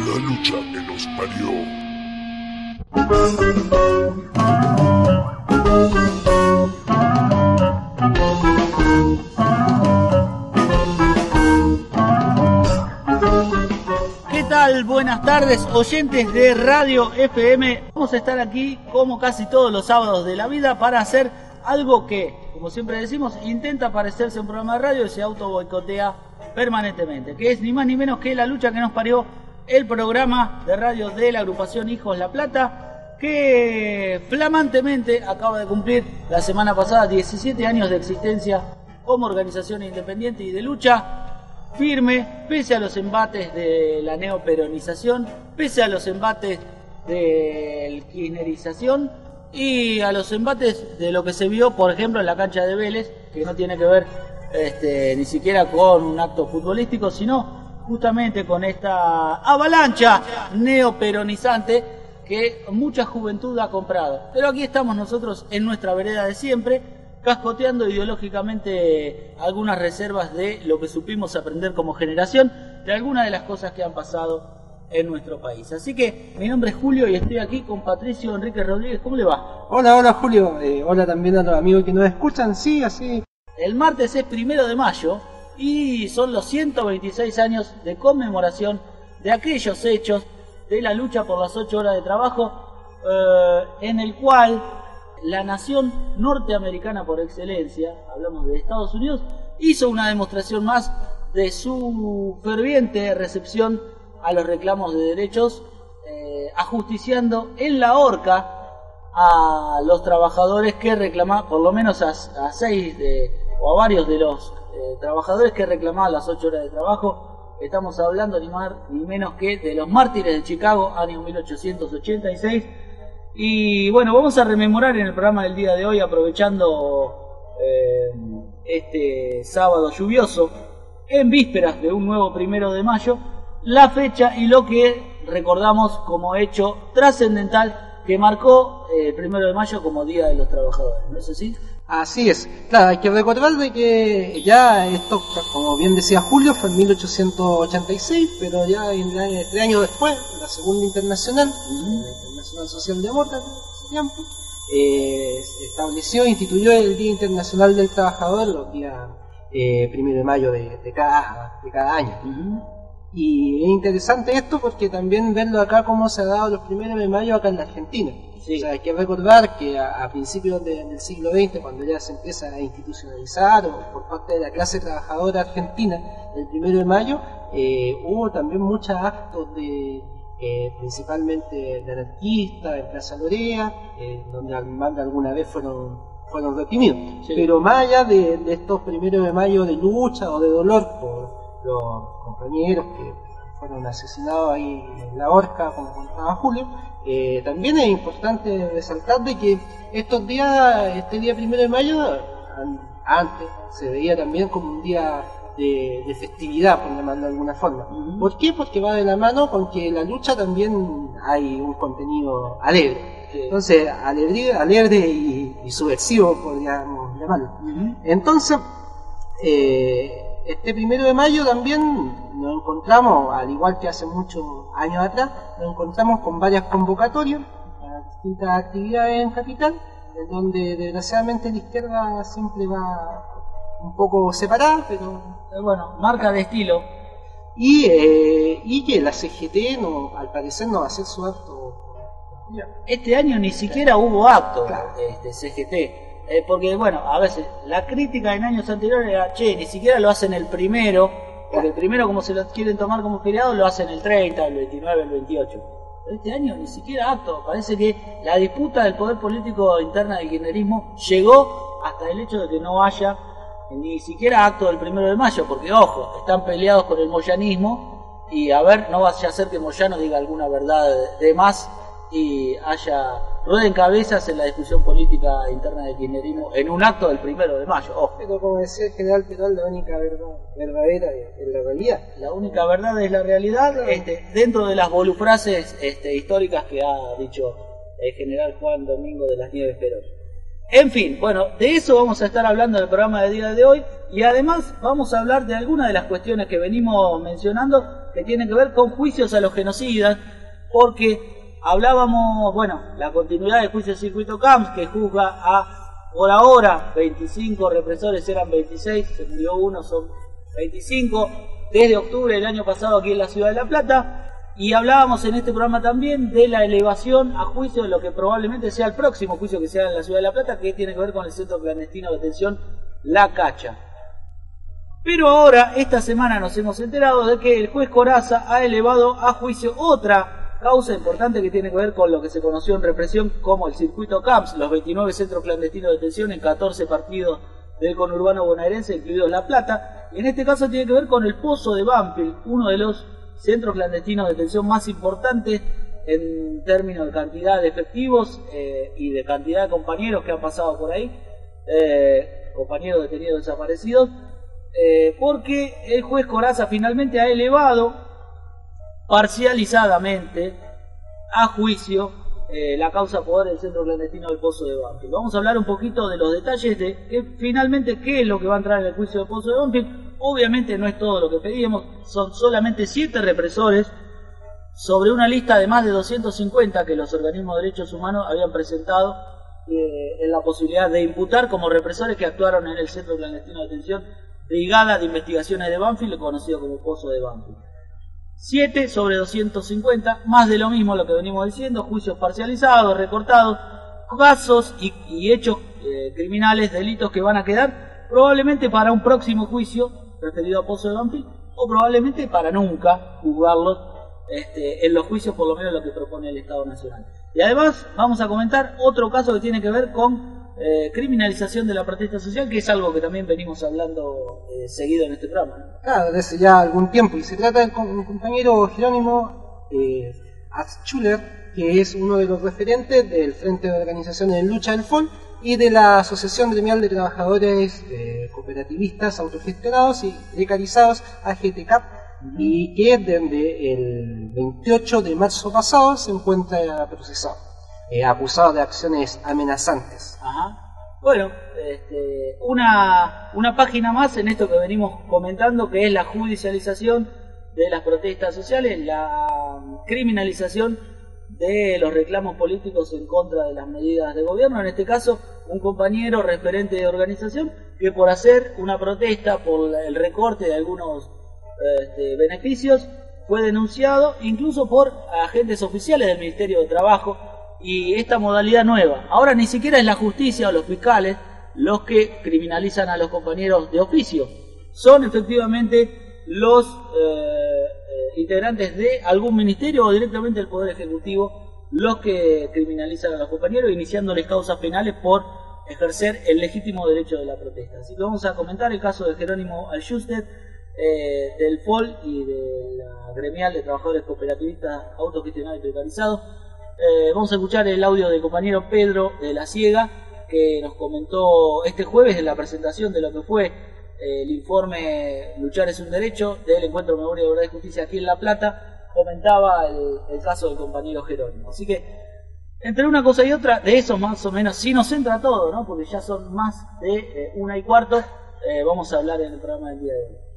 La lucha que nos parió. ¿Qué tal? Buenas tardes, oyentes de Radio FM. Vamos a estar aquí como casi todos los sábados de la vida para hacer algo que, como siempre decimos, intenta parecerse a un programa de radio y se auto boicotea permanentemente, que es ni más ni menos que La lucha que nos parió, el programa de radio de la agrupación Hijos La Plata, que flamantemente acaba de cumplir la semana pasada 17 años de existencia como organización independiente y de lucha firme, pese a los embates de la neoperonización, pese a los embates de la kirchnerización y a los embates de lo que se vio, por ejemplo, en la cancha de Vélez, que no tiene que ver ni siquiera con un acto futbolístico, sino justamente con esta avalancha neoperonizante que mucha juventud ha comprado. Pero aquí estamos nosotros en nuestra vereda de siempre, cascoteando ideológicamente algunas reservas de lo que supimos aprender como generación, de algunas de las cosas que han pasado en nuestro país. Así que mi nombre es Julio y estoy aquí con Patricio Enrique Rodríguez. ¿Cómo le va? Hola Julio, hola también a los amigos que nos escuchan, sí, así. El martes es 1 de mayo y son los 126 años de conmemoración de aquellos hechos de la lucha por las 8 horas de trabajo, en el cual la nación norteamericana por excelencia, hablamos de Estados Unidos, hizo una demostración más de su ferviente recepción a los reclamos de derechos, ajusticiando en la horca a los trabajadores que reclamaban, por lo menos a varios de los trabajadores que reclamaban las 8 horas de trabajo. Estamos hablando ni más ni menos que de los mártires de Chicago, año 1886. Y bueno, vamos a rememorar en el programa del día de hoy, aprovechando este sábado lluvioso, en vísperas de un nuevo 1 de mayo, la fecha y lo que recordamos como hecho trascendental que marcó el 1 de mayo como Día de los Trabajadores, ¿no es así? Así es, claro, hay que recordar de que ya esto, como bien decía Julio, fue en 1886, pero ya 3 años después, la Segunda Internacional, la Internacional Socialdemócrata, en ese tiempo, instituyó el Día Internacional del Trabajador los días 1 de mayo de cada año. Y es interesante esto porque también verlo acá cómo se ha dado los 1 de mayo acá en la Argentina. Sí. O sea, hay que recordar que a principios del siglo XX, cuando ya se empieza a institucionalizar o por parte de la clase trabajadora argentina, el 1 de mayo hubo también muchos actos principalmente de anarquistas en Plaza Lorea, donde más de alguna vez fueron reprimidos. Sí. Pero más allá de estos 1 de mayo de lucha o de dolor por los compañeros que fueron asesinados ahí en la horca, como contaba Julio, también es importante resaltar de que este día 1 de mayo, antes se veía también como un día de festividad, por llamarlo de alguna forma. ¿Por qué? Porque va de la mano con que en la lucha también hay un contenido alegre. Entonces, alegre y subversivo, podríamos llamarlo. Entonces, este 1 de mayo también nos encontramos, al igual que hace muchos años atrás, nos encontramos con varias convocatorias para distintas actividades en Capital, en donde desgraciadamente la izquierda siempre va un poco separada, pero bueno, marca de estilo. Y que la CGT al parecer no va a hacer su acto. Este año ni siquiera hubo acto, claro. CGT. Porque bueno, a veces la crítica en años anteriores era, ni siquiera lo hacen el primero, porque el primero, como se lo quieren tomar como feriado, lo hacen el 30, el 29, el 28. Pero este año ni siquiera acto. Parece que la disputa del poder político interna del kirchnerismo llegó hasta el hecho de que no haya ni siquiera acto del 1 de mayo, porque ojo, están peleados con el moyanismo y a ver, no vaya a ser que Moyano diga alguna verdad de más y rueden cabezas en la discusión política interna del kirchnerismo en un acto del 1 de mayo. Ojo. Pero como decía el general Perón, la única verdad verdadera es la realidad. La única verdad es la realidad, dentro de las volufrases históricas que ha dicho el general Juan Domingo de las Nieves Perón. En fin, bueno, de eso vamos a estar hablando en el programa del día de hoy y además vamos a hablar de algunas de las cuestiones que venimos mencionando que tiene que ver con juicios a los genocidas, porque hablábamos, bueno, la continuidad del juicio Circuito Camps, que juzga a, por ahora, 25 represores, eran 26, se murió uno, son 25, desde octubre del año pasado aquí en la ciudad de La Plata. Y hablábamos en este programa también de la elevación a juicio de lo que probablemente sea el próximo juicio que sea en la ciudad de La Plata, que tiene que ver con el centro clandestino de detención La Cacha. Pero ahora, esta semana nos hemos enterado de que el juez Corazza ha elevado a juicio otra causa importante que tiene que ver con lo que se conoció en represión como el Circuito Camps, los 29 centros clandestinos de detención en 14 partidos del conurbano bonaerense, incluidos La Plata. En este caso tiene que ver con el Pozo de Banfield, uno de los centros clandestinos de detención más importantes en términos de cantidad de efectivos y de cantidad de compañeros que han pasado por ahí, compañeros detenidos desaparecidos, porque el juez Corazza finalmente ha elevado parcializadamente a juicio la causa por el centro clandestino del Pozo de Banfield. Vamos a hablar un poquito de los detalles de que finalmente qué es lo que va a entrar en el juicio del Pozo de Banfield. Obviamente no es todo lo que pedíamos, son solamente 7 represores sobre una lista de más de 250 que los organismos de derechos humanos habían presentado en la posibilidad de imputar como represores que actuaron en el centro clandestino de detención Brigada de Investigaciones de Banfield, conocido como Pozo de Banfield. 7 sobre 250, más de lo mismo lo que venimos diciendo, juicios parcializados, recortados, casos y hechos criminales, delitos que van a quedar probablemente para un próximo juicio referido a Pozo de Banfield, o probablemente para nunca juzgarlos en los juicios, por lo menos lo que propone el Estado Nacional. Y además vamos a comentar otro caso que tiene que ver con criminalización de la protesta social, que es algo que también venimos hablando seguido en este programa, ¿no? Claro, desde hace ya algún tiempo, y se trata del compañero Jerónimo Atzschuller, que es uno de los referentes del Frente de Organizaciones en Lucha del FOL y de la Asociación Gremial de Trabajadores Cooperativistas Autogestionados y Precarizados, AGTCAP, y que desde el 28 de marzo pasado se encuentra procesado, acusado de acciones amenazantes. Ajá. Bueno, una página más en esto que venimos comentando, que es la judicialización de las protestas sociales, la criminalización de los reclamos políticos en contra de las medidas de gobierno. En este caso, un compañero referente de organización que por hacer una protesta por el recorte de algunos beneficios fue denunciado incluso por agentes oficiales del Ministerio de Trabajo. Y esta modalidad nueva, ahora ni siquiera es la justicia o los fiscales los que criminalizan a los compañeros de oficio, son efectivamente los integrantes de algún ministerio o directamente el Poder Ejecutivo los que criminalizan a los compañeros, iniciándoles causas penales por ejercer el legítimo derecho de la protesta. Así que vamos a comentar el caso de Jerónimo Atzschuller, del FOL y de la Gremial de Trabajadores Cooperativistas Autogestionados y Precarizados. Vamos a escuchar el audio del compañero Pedro de la Siega, que nos comentó este jueves en la presentación de lo que fue el informe Luchar es un Derecho del Encuentro Memoria, Verdad y Justicia aquí en La Plata. Comentaba el caso del compañero Jerónimo. Así que entre una cosa y otra, de eso más o menos sí nos entra todo, ¿no? Porque ya son más de 1:15, vamos a hablar en el programa del día de hoy.